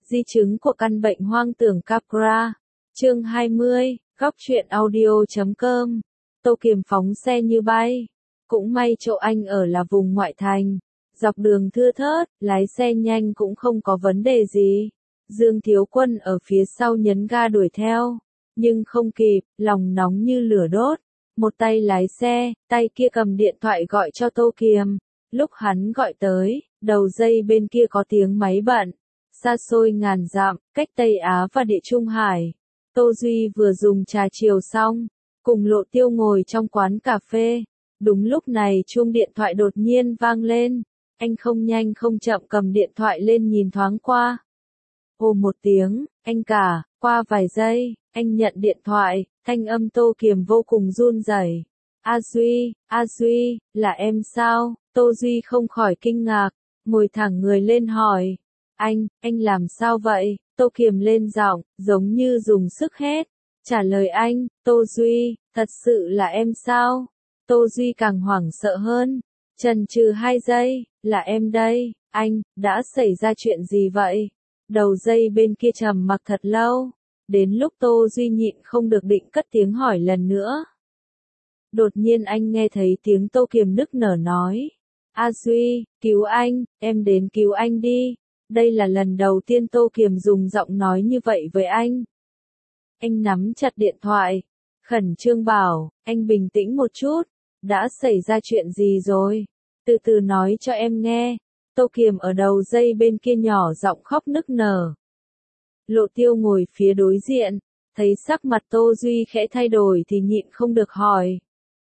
Di chứng của căn bệnh hoang tưởng Capra. Chương 20, góc truyện audio.com. Tô Kiềm phóng xe như bay. Cũng may chỗ anh ở là vùng ngoại thành. Dọc đường thưa thớt, lái xe nhanh cũng không có vấn đề gì. Dương Thiếu Quân ở phía sau nhấn ga đuổi theo. Nhưng không kịp, lòng nóng như lửa đốt. Một tay lái xe, tay kia cầm điện thoại gọi cho Tô Kiềm. Lúc hắn gọi tới, đầu dây bên kia có tiếng máy bận. Xa xôi ngàn dặm, cách Tây Á và Địa Trung Hải. Tô Duy vừa dùng trà chiều xong, cùng Lộ Tiêu ngồi trong quán cà phê. Đúng lúc này chuông điện thoại đột nhiên vang lên. Anh không nhanh không chậm cầm điện thoại lên nhìn thoáng qua. Ồ một tiếng, anh cả, qua vài giây, anh nhận điện thoại, thanh âm Tô Kiềm vô cùng run rẩy. A Duy, là em sao? Tô Duy không khỏi kinh ngạc, ngồi thẳng người lên hỏi. Anh làm sao vậy? Tô Kiềm lên giọng, giống như dùng sức hết. Trả lời anh, Tô Duy, thật sự là em sao? Tô Duy càng hoảng sợ hơn. Chần chừ 2 giây, là em đây, anh, đã xảy ra chuyện gì vậy? Đầu dây bên kia trầm mặc thật lâu. Đến lúc Tô Duy nhịn không được định cất tiếng hỏi lần nữa. Đột nhiên anh nghe thấy tiếng Tô Kiềm nức nở nói. A Duy, cứu anh, em đến cứu anh đi. Đây là lần đầu tiên Tô Kiềm dùng giọng nói như vậy với anh. Anh nắm chặt điện thoại, khẩn trương bảo, anh bình tĩnh một chút, đã xảy ra chuyện gì rồi? Từ từ nói cho em nghe. Tô Kiềm ở đầu dây bên kia nhỏ giọng khóc nức nở. Lộ Tiêu ngồi phía đối diện, thấy sắc mặt Tô Duy khẽ thay đổi thì nhịn không được hỏi.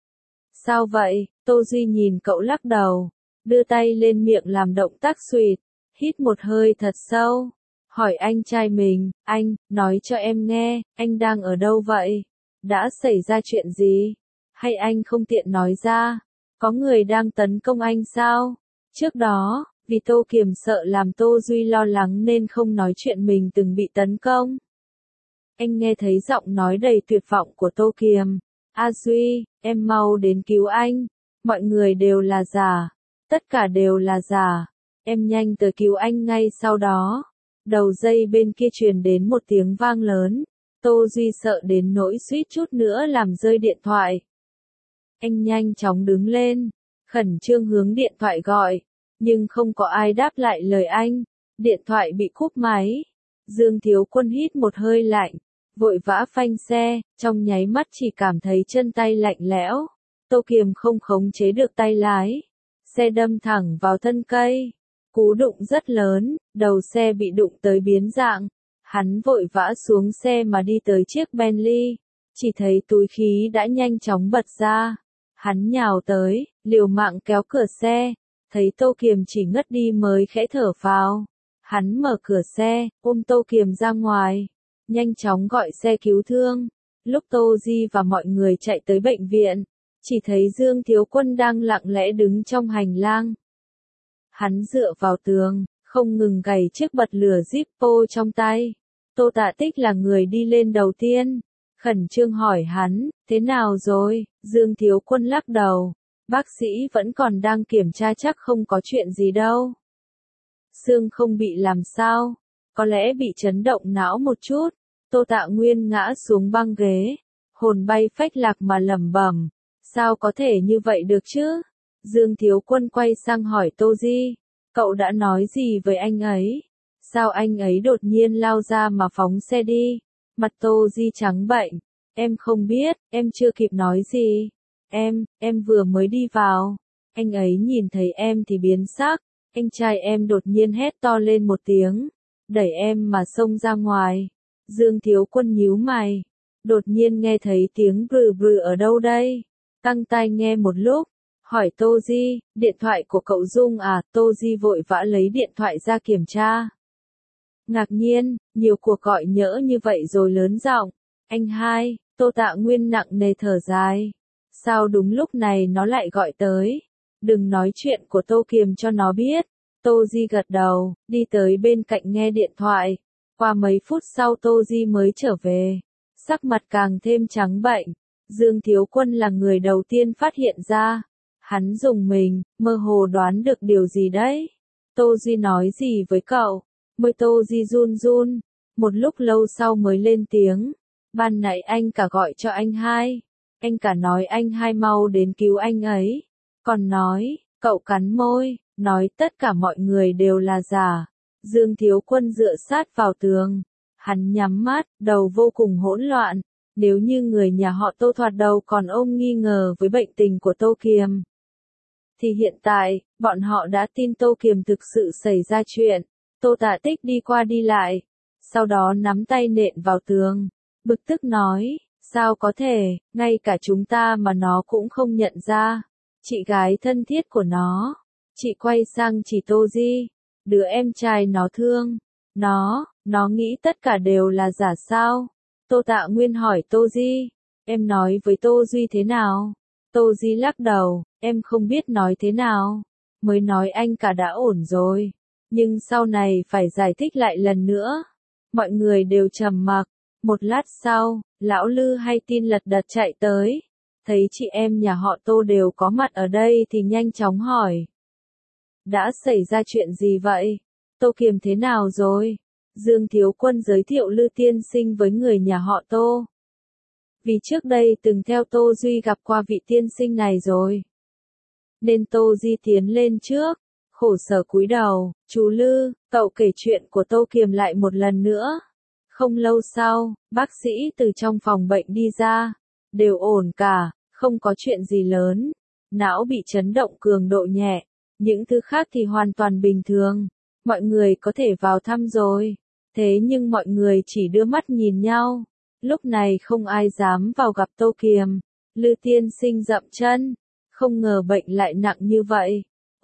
Sao vậy? Tô Duy nhìn cậu lắc đầu, đưa tay lên miệng làm động tác xuỵt, hít một hơi thật sâu, hỏi anh trai mình, anh, nói cho em nghe, anh đang ở đâu vậy? Đã xảy ra chuyện gì? Hay anh không tiện nói ra? Có người đang tấn công anh sao? Trước đó, vì Tô Kiềm sợ làm Tô Duy lo lắng nên không nói chuyện mình từng bị tấn công. Anh nghe thấy giọng nói đầy tuyệt vọng của Tô Kiềm. A Duy, em mau đến cứu anh. Mọi người đều là giả. Tất cả đều là giả. Em nhanh tới cứu anh ngay sau đó. Đầu dây bên kia truyền đến một tiếng vang lớn. Tô Duy sợ đến nỗi suýt chút nữa làm rơi điện thoại. Anh nhanh chóng đứng lên, khẩn trương hướng điện thoại gọi, nhưng không có ai đáp lại lời anh. Điện thoại bị cúp máy. Dương Thiếu Quân hít một hơi lạnh, vội vã phanh xe, trong nháy mắt chỉ cảm thấy chân tay lạnh lẽo. Tô Kiềm không khống chế được tay lái. Xe đâm thẳng vào thân cây. Cú đụng rất lớn, đầu xe bị đụng tới biến dạng. Hắn vội vã xuống xe mà đi tới chiếc Bentley. Chỉ thấy túi khí đã nhanh chóng bật ra. Hắn nhào tới, liều mạng kéo cửa xe. Thấy Tô Kiềm chỉ ngất đi mới khẽ thở phào. Hắn mở cửa xe, ôm Tô Kiềm ra ngoài. Nhanh chóng gọi xe cứu thương. Lúc Tô Di và mọi người chạy tới bệnh viện, chỉ thấy Dương Thiếu Quân đang lặng lẽ đứng trong hành lang. Hắn dựa vào tường, không ngừng gảy chiếc bật lửa Zippo trong tay. Tô Tạ Tích là người đi lên đầu tiên. Khẩn trương hỏi hắn, thế nào rồi? Dương Thiếu Quân lắc đầu. Bác sĩ vẫn còn đang kiểm tra, chắc không có chuyện gì đâu. Xương không bị làm sao, có lẽ bị chấn động não một chút. Tô Tạ Nguyên ngã xuống băng ghế, hồn bay phách lạc mà lẩm bẩm, sao có thể như vậy được chứ? Dương Thiếu Quân quay sang hỏi Tô Di, cậu đã nói gì với anh ấy? Sao anh ấy đột nhiên lao ra mà phóng xe đi? Mặt Tô Di trắng bệch, em không biết, em chưa kịp nói gì. Em vừa mới đi vào. Anh ấy nhìn thấy em thì biến sắc. Anh trai em đột nhiên hét to lên một tiếng, đẩy em mà xông ra ngoài. Dương Thiếu Quân nhíu mày, đột nhiên nghe thấy tiếng brừ brừ ở đâu đây. Căng tai nghe một lúc, hỏi Tô Di, điện thoại của cậu rung à? Tô Di vội vã lấy điện thoại ra kiểm tra. Ngạc nhiên, nhiều cuộc gọi nhỡ như vậy rồi lớn giọng, anh hai. Tô Tạ Nguyên nặng nề thở dài. Sao đúng lúc này nó lại gọi tới? Đừng nói chuyện của Tô Kiềm cho nó biết. Tô Di gật đầu, đi tới bên cạnh nghe điện thoại. Qua mấy phút sau Tô Di mới trở về. Sắc mặt càng thêm trắng bệch. Dương Thiếu Quân là người đầu tiên phát hiện ra. Hắn dùng mình, mơ hồ đoán được điều gì đấy. Tô Di nói gì với cậu? Môi Tô Di run run, một lúc lâu sau mới lên tiếng. Ban nãy anh cả gọi cho anh hai. Anh cả nói anh hai mau đến cứu anh ấy. Còn nói, cậu cắn môi, nói tất cả mọi người đều là giả. Dương Thiếu Quân dựa sát vào tường. Hắn nhắm mắt, đầu vô cùng hỗn loạn. Nếu như người nhà họ Tô thoạt đầu còn ôm nghi ngờ với bệnh tình của Tô Kiềm, thì hiện tại, bọn họ đã tin Tô Kiềm thực sự xảy ra chuyện. Tô Tạ Tích đi qua đi lại, sau đó nắm tay nện vào tường, bực tức nói, sao có thể, ngay cả chúng ta mà nó cũng không nhận ra. Chị gái thân thiết của nó. Chị quay sang chỉ Tô Di, đứa em trai nó thương. Nó nghĩ tất cả đều là giả sao? Tô Tạ Nguyên hỏi Tô Di, em nói với Tô Duy thế nào? Tô Di lắc đầu, em không biết nói thế nào. Mới nói anh cả đã ổn rồi. Nhưng sau này phải giải thích lại lần nữa. Mọi người đều trầm mặc. Một lát sau, lão Lư hay tin lật đật chạy tới. Thấy chị em nhà họ Tô đều có mặt ở đây thì nhanh chóng hỏi. Đã xảy ra chuyện gì vậy? Tô Kiềm thế nào rồi? Dương Thiếu Quân giới thiệu Lư tiên sinh với người nhà họ Tô. Vì trước đây từng theo Tô Duy gặp qua vị tiên sinh này rồi. Nên Tô Di tiến lên trước, khổ sở cúi đầu, chú Lư, cậu kể chuyện của Tô Kiềm lại một lần nữa. Không lâu sau, bác sĩ từ trong phòng bệnh đi ra, đều ổn cả, không có chuyện gì lớn. Não bị chấn động cường độ nhẹ, những thứ khác thì hoàn toàn bình thường. Mọi người có thể vào thăm rồi. Thế nhưng mọi người chỉ đưa mắt nhìn nhau. Lúc này không ai dám vào gặp Tô Kiềm. Lư tiên sinh dậm chân. Không ngờ bệnh lại nặng như vậy.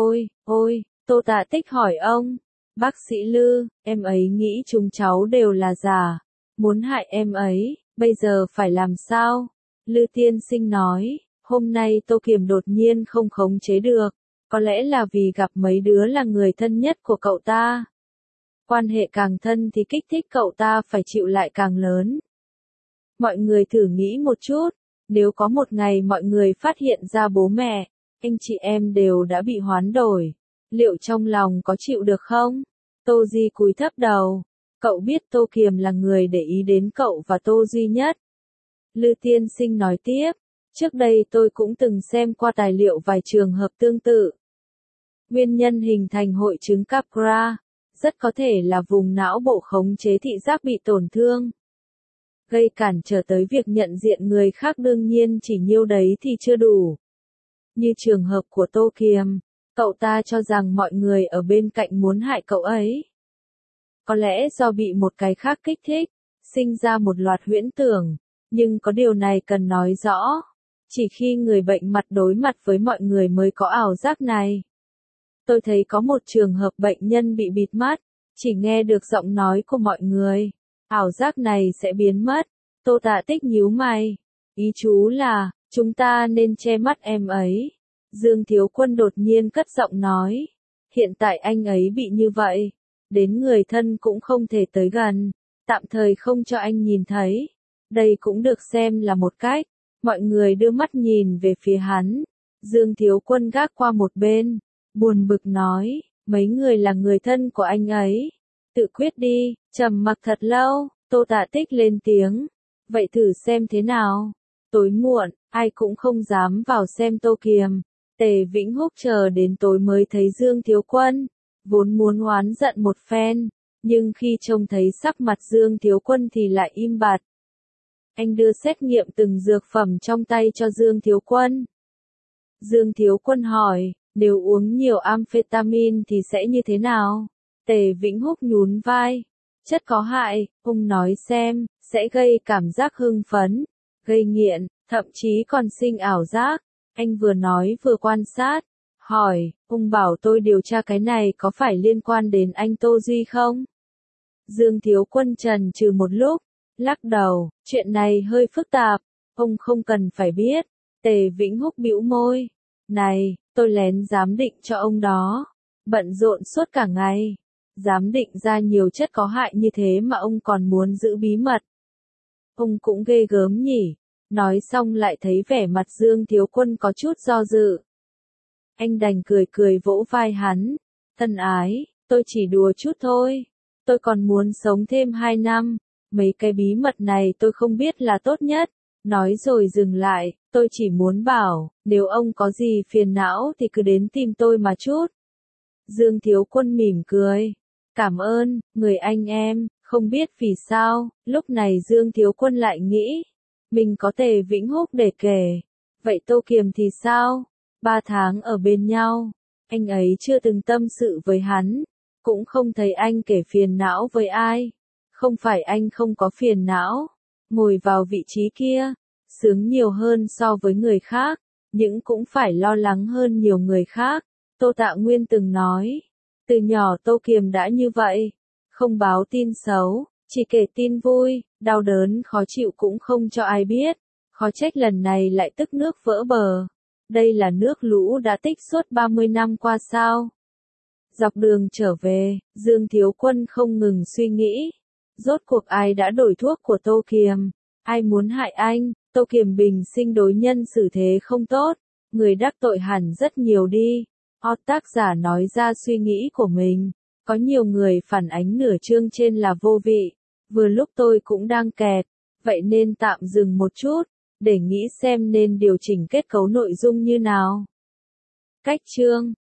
Ôi, Tô Tạ Tích hỏi ông. Bác sĩ Lư, em ấy nghĩ chúng cháu đều là giả. Muốn hại em ấy, bây giờ phải làm sao? Lư tiên sinh nói, hôm nay Tô Kiềm đột nhiên không khống chế được. Có lẽ là vì gặp mấy đứa là người thân nhất của cậu ta. Quan hệ càng thân thì kích thích cậu ta phải chịu lại càng lớn. Mọi người thử nghĩ một chút, nếu có một ngày mọi người phát hiện ra bố mẹ, anh chị em đều đã bị hoán đổi, liệu trong lòng có chịu được không? Tô Di cúi thấp đầu, cậu biết Tô Kiềm là người để ý đến cậu và Tô Duy nhất. Lư tiên sinh nói tiếp, trước đây tôi cũng từng xem qua tài liệu vài trường hợp tương tự. Nguyên nhân hình thành hội chứng Capgras rất có thể là vùng não bộ khống chế thị giác bị tổn thương, gây cản trở tới việc nhận diện người khác, đương nhiên chỉ nhiêu đấy thì chưa đủ. Như trường hợp của Tô Kiềm, cậu ta cho rằng mọi người ở bên cạnh muốn hại cậu ấy. Có lẽ do bị một cái khác kích thích, sinh ra một loạt huyễn tưởng, nhưng có điều này cần nói rõ. Chỉ khi người bệnh mặt đối mặt với mọi người mới có ảo giác này. Tôi thấy có một trường hợp bệnh nhân bị bịt mắt, chỉ nghe được giọng nói của mọi người. Ảo giác này sẽ biến mất. Tô Tạ Tích nhíu mày. Ý chú là, chúng ta nên che mắt em ấy. Dương Thiếu Quân đột nhiên cất giọng nói. Hiện tại anh ấy bị như vậy. Đến người thân cũng không thể tới gần. Tạm thời không cho anh nhìn thấy. Đây cũng được xem là một cách. Mọi người đưa mắt nhìn về phía hắn. Dương Thiếu Quân gác qua một bên. Buồn bực nói, mấy người là người thân của anh ấy. Tự quyết đi. Trầm mặc thật lâu, Tô Tạ Tích lên tiếng. Vậy thử xem thế nào. Tối muộn, ai cũng không dám vào xem Tô Kiềm. Tề Vĩnh Húc chờ đến tối mới thấy Dương Thiếu Quân. Vốn muốn oán giận một phen, nhưng khi trông thấy sắc mặt Dương Thiếu Quân thì lại im bặt. Anh đưa xét nghiệm từng dược phẩm trong tay cho Dương Thiếu Quân. Dương Thiếu Quân hỏi, nếu uống nhiều amphetamine thì sẽ như thế nào? Tề Vĩnh Húc nhún vai. Chất có hại, ông nói xem, sẽ gây cảm giác hưng phấn, gây nghiện, thậm chí còn sinh ảo giác. Anh vừa nói vừa quan sát, hỏi, ông bảo tôi điều tra cái này có phải liên quan đến anh Tô Duy không? Dương Thiếu Quân chần chừ một lúc, lắc đầu, chuyện này hơi phức tạp, ông không cần phải biết. Tề Vĩnh Húc bĩu môi, này, tôi lén giám định cho ông đó, bận rộn suốt cả ngày. Giám định ra nhiều chất có hại như thế mà ông còn muốn giữ bí mật. Ông cũng ghê gớm nhỉ. Nói xong lại thấy vẻ mặt Dương Thiếu Quân có chút do dự. Anh đành cười cười vỗ vai hắn. Thân ái, tôi chỉ đùa chút thôi. Tôi còn muốn sống thêm 2 năm. Mấy cái bí mật này tôi không biết là tốt nhất. Nói rồi dừng lại, tôi chỉ muốn bảo, nếu ông có gì phiền não thì cứ đến tìm tôi mà chút. Dương Thiếu Quân mỉm cười. Cảm ơn, người anh em, không biết vì sao, lúc này Dương Thiếu Quân lại nghĩ, mình có Tề Vĩnh Húc để kể. Vậy Tô Kiềm thì sao? 3 tháng ở bên nhau, anh ấy chưa từng tâm sự với hắn, cũng không thấy anh kể phiền não với ai. Không phải anh không có phiền não, ngồi vào vị trí kia, sướng nhiều hơn so với người khác, nhưng cũng phải lo lắng hơn nhiều người khác. Tô Tạ Nguyên từng nói, từ nhỏ Tô Kiềm đã như vậy, không báo tin xấu, chỉ kể tin vui, đau đớn khó chịu cũng không cho ai biết, khó trách lần này lại tức nước vỡ bờ. Đây là nước lũ đã tích suốt 30 năm qua sao? Dọc đường trở về, Dương Thiếu Quân không ngừng suy nghĩ, rốt cuộc ai đã đổi thuốc của Tô Kiềm, ai muốn hại anh. Tô Kiềm bình sinh đối nhân xử thế không tốt, người đắc tội hẳn rất nhiều đi. Tác giả nói ra suy nghĩ của mình, có nhiều người phản ánh nửa chương trên là vô vị, vừa lúc tôi cũng đang kẹt, vậy nên tạm dừng một chút, để nghĩ xem nên điều chỉnh kết cấu nội dung như nào. Cách chương